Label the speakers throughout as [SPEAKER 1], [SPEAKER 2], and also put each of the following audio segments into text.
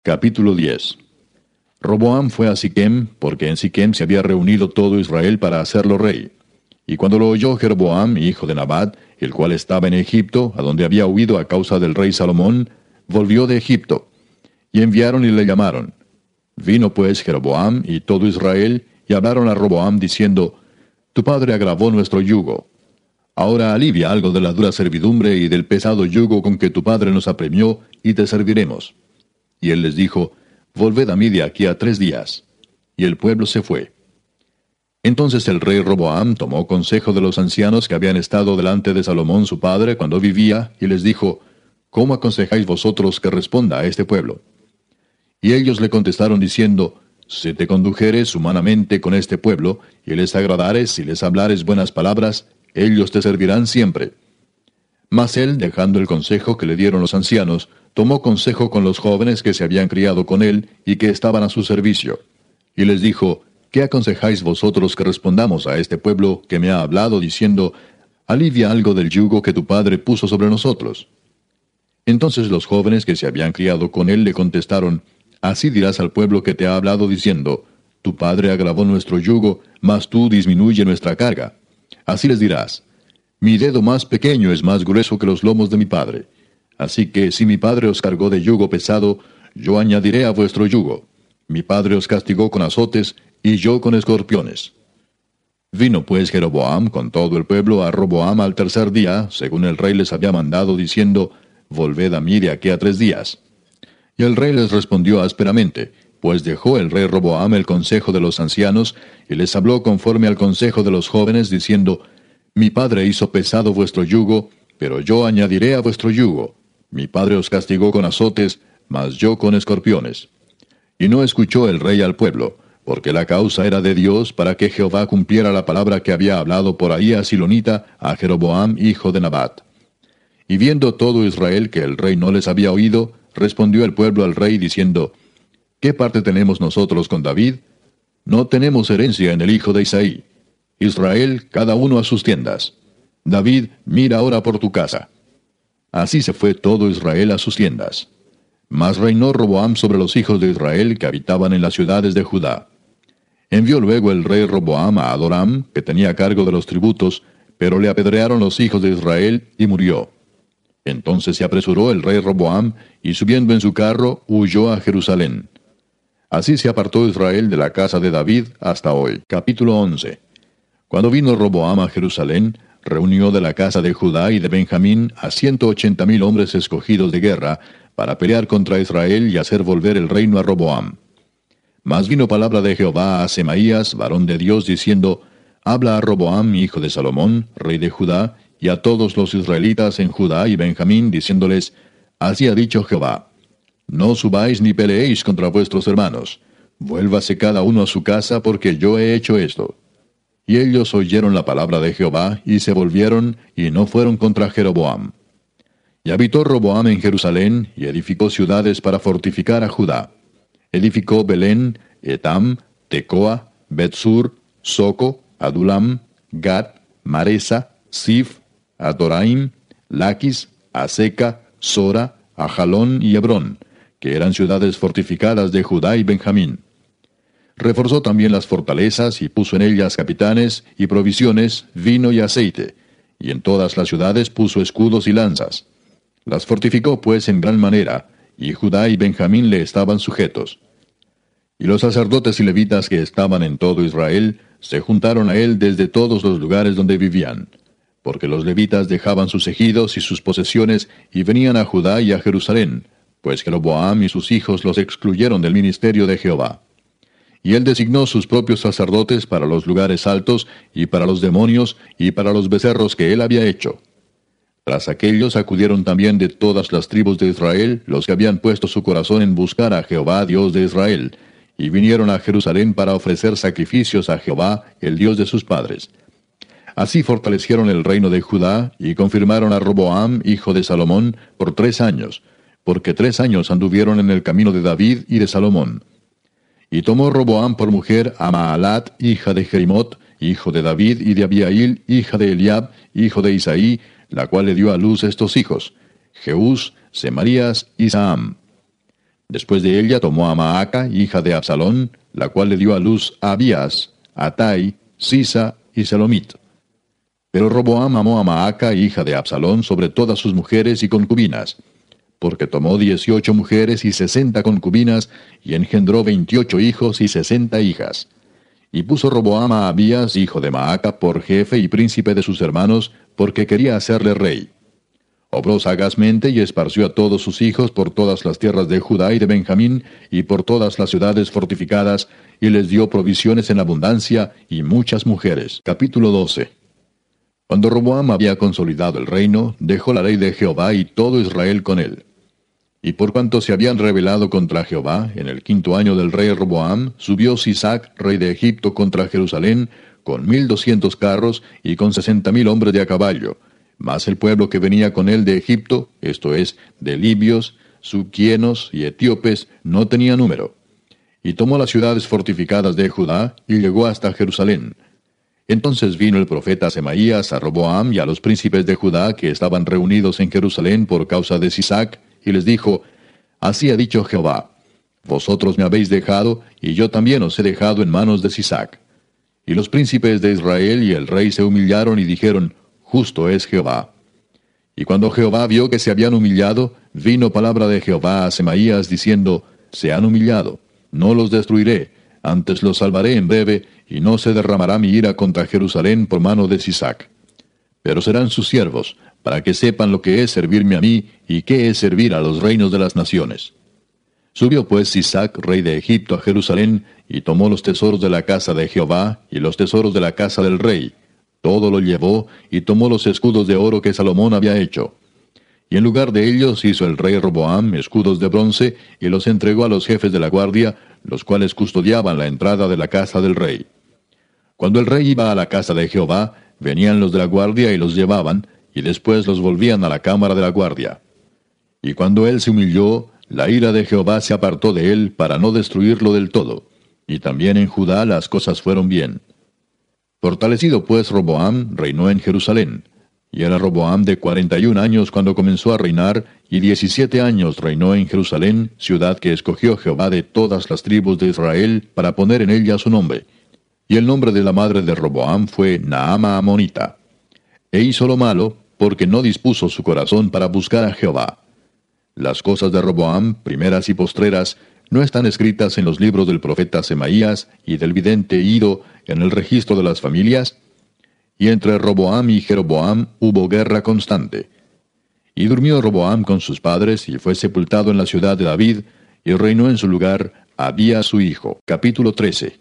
[SPEAKER 1] Capítulo 10. Roboam fue a Siquem, porque en Siquem se había reunido todo Israel para hacerlo rey. Y cuando lo oyó Jeroboam, hijo de Nabat, el cual estaba en Egipto, a donde había huido a causa del rey Salomón, volvió de Egipto. Y enviaron y le llamaron. Vino pues Jeroboam y todo Israel, y hablaron a Roboam diciendo, Tu padre agravó nuestro yugo. Ahora alivia algo de la dura servidumbre y del pesado yugo con que tu padre nos apremió, y te serviremos. Y él les dijo, Volved a mí de aquí a 3 días. Y el pueblo se fue. Entonces el rey Roboam tomó consejo de los ancianos que habían estado delante de Salomón su padre cuando vivía, y les dijo, ¿Cómo aconsejáis vosotros que responda a este pueblo? Y ellos le contestaron diciendo, Si te condujeres humanamente con este pueblo, y les agradares y les hablares buenas palabras, ellos te servirán siempre. Mas él, dejando el consejo que le dieron los ancianos, tomó consejo con los jóvenes que se habían criado con él y que estaban a su servicio. Y les dijo, ¿Qué aconsejáis vosotros que respondamos a este pueblo que me ha hablado diciendo, Alivia algo del yugo que tu padre puso sobre nosotros? Entonces los jóvenes que se habían criado con él le contestaron, Así dirás al pueblo que te ha hablado diciendo, Tu padre agravó nuestro yugo, mas tú disminuye nuestra carga. Así les dirás, Mi dedo más pequeño es más grueso que los lomos de mi padre. Así que si mi padre os cargó de yugo pesado, yo añadiré a vuestro yugo. Mi padre os castigó con azotes, y yo con escorpiones. Vino pues Jeroboam con todo el pueblo a Roboam al 3er día, según el rey les había mandado, diciendo, Volved a mí de aquí a 3 días. Y el rey les respondió ásperamente, pues dejó el rey Roboam el consejo de los ancianos, y les habló conforme al consejo de los jóvenes, diciendo, Mi padre hizo pesado vuestro yugo, pero yo añadiré a vuestro yugo. Mi padre os castigó con azotes, mas yo con escorpiones. Y no escuchó el rey al pueblo, porque la causa era de Dios para que Jehová cumpliera la palabra que había hablado por ahí a Silonita, a Jeroboam, hijo de Nabat. Y viendo todo Israel que el rey no les había oído, respondió el pueblo al rey diciendo, ¿Qué parte tenemos nosotros con David? No tenemos herencia en el hijo de Isaí. Israel, cada uno a sus tiendas. David, mira ahora por tu casa. Así se fue todo Israel a sus tiendas. Mas reinó Roboam sobre los hijos de Israel que habitaban en las ciudades de Judá. Envió luego el rey Roboam a Adoram, que tenía cargo de los tributos, pero le apedrearon los hijos de Israel, y murió. Entonces se apresuró el rey Roboam, y subiendo en su carro, huyó a Jerusalén. Así se apartó Israel de la casa de David hasta hoy. Capítulo 11. Cuando vino Roboam a Jerusalén, reunió de la casa de Judá y de Benjamín a 180,000 hombres escogidos de guerra, para pelear contra Israel y hacer volver el reino a Roboam. Mas vino palabra de Jehová a Semaías, varón de Dios, diciendo, Habla a Roboam, hijo de Salomón, rey de Judá, y a todos los israelitas en Judá y Benjamín, diciéndoles, Así ha dicho Jehová, No subáis ni peleéis contra vuestros hermanos, vuélvase cada uno a su casa, porque yo he hecho esto. Y ellos oyeron la palabra de Jehová, y se volvieron, y no fueron contra Jeroboam. Y habitó Roboam en Jerusalén, y edificó ciudades para fortificar a Judá. Edificó Belén, Etam, Tecoa, Betsur, Soco, Adulam, Gat, Maresa, Sif, Adoraim, Laquis, Aseca, Sora, Ajalón y Hebrón, que eran ciudades fortificadas de Judá y Benjamín. Reforzó también las fortalezas, y puso en ellas capitanes, y provisiones, vino y aceite, y en todas las ciudades puso escudos y lanzas. Las fortificó pues en gran manera, y Judá y Benjamín le estaban sujetos. Y los sacerdotes y levitas que estaban en todo Israel se juntaron a él desde todos los lugares donde vivían, porque los levitas dejaban sus ejidos y sus posesiones y venían a Judá y a Jerusalén, pues Jeroboam y sus hijos los excluyeron del ministerio de Jehová. Y él designó sus propios sacerdotes para los lugares altos, y para los demonios, y para los becerros que él había hecho. Tras aquellos acudieron también de todas las tribus de Israel los que habían puesto su corazón en buscar a Jehová, Dios de Israel, y vinieron a Jerusalén para ofrecer sacrificios a Jehová, el Dios de sus padres. Así fortalecieron el reino de Judá, y confirmaron a Roboam, hijo de Salomón, por 3 años, porque 3 años anduvieron en el camino de David y de Salomón. Y tomó Roboam por mujer a Maalat, hija de Jerimot, hijo de David, y de Abiail, hija de Eliab, hijo de Isaí, la cual le dio a luz estos hijos, Jeús, Semarías y Saam. Después de ella tomó a Maaca, hija de Absalón, la cual le dio a luz a Abías, a Atai, Sisa y Selomit. Pero Roboam amó a Maaca, hija de Absalón, sobre todas sus mujeres y concubinas, porque tomó 18 mujeres y 60 concubinas, y engendró 28 hijos y 60 hijas. Y puso Roboam a Abías, hijo de Maaca, por jefe y príncipe de sus hermanos, porque quería hacerle rey. Obró sagazmente y esparció a todos sus hijos por todas las tierras de Judá y de Benjamín, y por todas las ciudades fortificadas, y les dio provisiones en abundancia y muchas mujeres. Capítulo 12. Cuando Roboam había consolidado el reino, dejó la ley de Jehová y todo Israel con él. Y por cuanto se habían rebelado contra Jehová, en el 5º año del rey Roboam, subió Sisac, rey de Egipto, contra Jerusalén, con 1,200 carros y con 60,000 hombres de a caballo. Mas el pueblo que venía con él de Egipto, esto es, de libios, suquienos y etíopes, no tenía número. Y tomó las ciudades fortificadas de Judá, y llegó hasta Jerusalén. Entonces vino el profeta Semaías a Roboam y a los príncipes de Judá que estaban reunidos en Jerusalén por causa de Sisac, y les dijo: Así ha dicho Jehová: Vosotros me habéis dejado, y yo también os he dejado en manos de Sisac. Y los príncipes de Israel y el rey se humillaron y dijeron: Justo es Jehová. Y cuando Jehová vio que se habían humillado, vino palabra de Jehová a Semaías diciendo: Se han humillado, no los destruiré, antes los salvaré en breve, y no se derramará mi ira contra Jerusalén por mano de Sisac. Pero serán sus siervos, para que sepan lo que es servirme a mí, y qué es servir a los reinos de las naciones. Subió pues Sisac, rey de Egipto, a Jerusalén, y tomó los tesoros de la casa de Jehová, y los tesoros de la casa del rey. Todo lo llevó, y tomó los escudos de oro que Salomón había hecho. Y en lugar de ellos hizo el rey Roboam escudos de bronce, y los entregó a los jefes de la guardia, los cuales custodiaban la entrada de la casa del rey. Cuando el rey iba a la casa de Jehová, venían los de la guardia y los llevaban, y después los volvían a la cámara de la guardia. Y cuando él se humilló, la ira de Jehová se apartó de él para no destruirlo del todo. Y también en Judá las cosas fueron bien. Fortalecido pues Roboam, reinó en Jerusalén. Y era Roboam de 41 años cuando comenzó a reinar, y 17 años reinó en Jerusalén, ciudad que escogió Jehová de todas las tribus de Israel para poner en ella su nombre. Y el nombre de la madre de Roboam fue Naama Amonita. E hizo lo malo, porque no dispuso su corazón para buscar a Jehová. Las cosas de Roboam, primeras y postreras, no están escritas en los libros del profeta Semaías y del vidente Ido en el registro de las familias. Y entre Roboam y Jeroboam hubo guerra constante. Y durmió Roboam con sus padres, y fue sepultado en la ciudad de David, y reinó en su lugar Abías su hijo. Capítulo 13.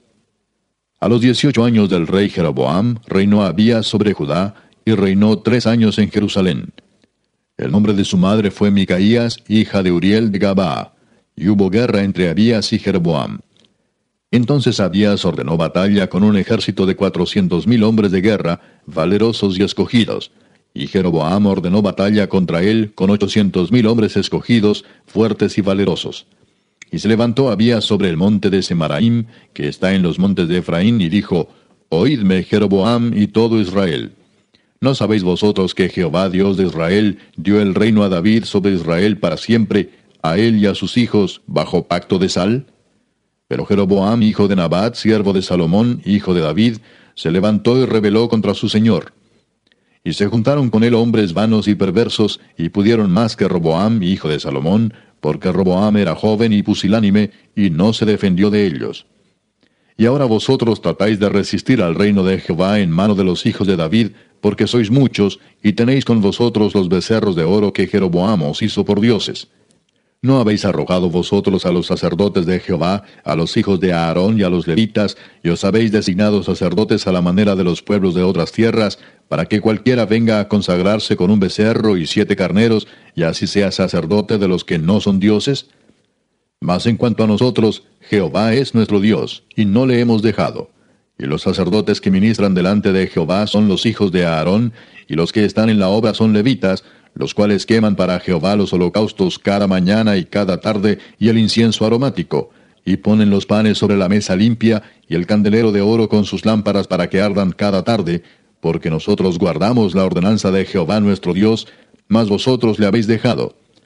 [SPEAKER 1] A los 18 años del rey Jeroboam, reinó Abías sobre Judá, y reinó 3 años en Jerusalén. El nombre de su madre fue Micaías, hija de Uriel de Gabaa, y hubo guerra entre Abías y Jeroboam. Entonces Abías ordenó batalla con un ejército de 400,000 hombres de guerra, valerosos y escogidos, y Jeroboam ordenó batalla contra él con 800,000 hombres escogidos, fuertes y valerosos. Y se levantó Abías sobre el monte de Semaraim, que está en los montes de Efraín, y dijo: Oídme, Jeroboam y todo Israel. ¿No sabéis vosotros que Jehová Dios de Israel dio el reino a David sobre Israel para siempre, a él y a sus hijos, bajo pacto de sal? Pero Jeroboam, hijo de Nabat, siervo de Salomón, hijo de David, se levantó y rebeló contra su señor. Y se juntaron con él hombres vanos y perversos, y pudieron más que Roboam, hijo de Salomón, porque Roboam era joven y pusilánime, y no se defendió de ellos. Y ahora vosotros tratáis de resistir al reino de Jehová en mano de los hijos de David, porque sois muchos, y tenéis con vosotros los becerros de oro que Jeroboam os hizo por dioses. ¿No habéis arrojado vosotros a los sacerdotes de Jehová, a los hijos de Aarón y a los levitas, y os habéis designado sacerdotes a la manera de los pueblos de otras tierras, para que cualquiera venga a consagrarse con un becerro y 7 carneros, y así sea sacerdote de los que no son dioses? Mas en cuanto a nosotros, Jehová es nuestro Dios, y no le hemos dejado. Y los sacerdotes que ministran delante de Jehová son los hijos de Aarón, y los que están en la obra son levitas, los cuales queman para Jehová los holocaustos cada mañana y cada tarde, y el incienso aromático, y ponen los panes sobre la mesa limpia, y el candelero de oro con sus lámparas para que ardan cada tarde, porque nosotros guardamos la ordenanza de Jehová nuestro Dios, mas vosotros le habéis dejado.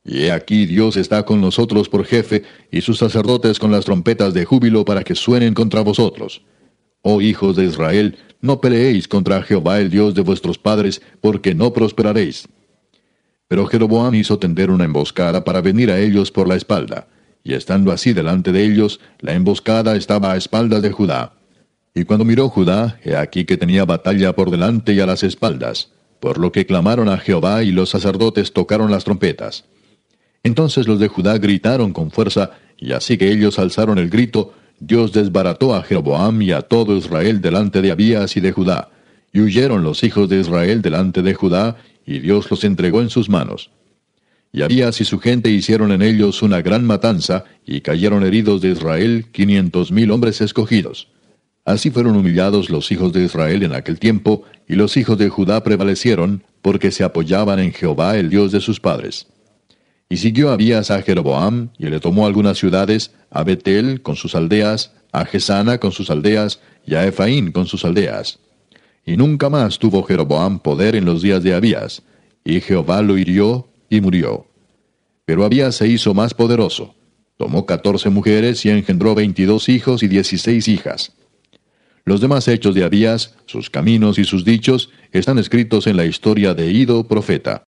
[SPEAKER 1] Y he aquí Dios está con nosotros por jefe, y sus sacerdotes con las trompetas de júbilo para que suenen contra vosotros. Oh hijos de Israel, no peleéis contra Jehová el Dios de vuestros padres, porque no prosperaréis. Pero Jeroboam hizo tender una emboscada para venir a ellos por la espalda, y estando así delante de ellos, la emboscada estaba a espaldas de Judá. Y cuando miró Judá, he aquí que tenía batalla por delante y a las espaldas, por lo que clamaron a Jehová y los sacerdotes tocaron las trompetas. Entonces los de Judá gritaron con fuerza, y así que ellos alzaron el grito, Dios desbarató a Jeroboam y a todo Israel delante de Abías y de Judá, y huyeron los hijos de Israel delante de Judá, y Dios los entregó en sus manos. Y Abías y su gente hicieron en ellos una gran matanza, y cayeron heridos de Israel 500,000 hombres escogidos. Así fueron humillados los hijos de Israel en aquel tiempo, y los hijos de Judá prevalecieron, porque se apoyaban en Jehová el Dios de sus padres. Y siguió Abías a Jeroboam, y le tomó algunas ciudades, a Betel con sus aldeas, a Gesana con sus aldeas, y a Ephraín con sus aldeas. Y nunca más tuvo Jeroboam poder en los días de Abías, y Jehová lo hirió y murió. Pero Abías se hizo más poderoso. Tomó 14 mujeres y engendró 22 hijos y 16 hijas. Los demás hechos de Abías, sus caminos y sus dichos, están escritos en la historia de Ido profeta.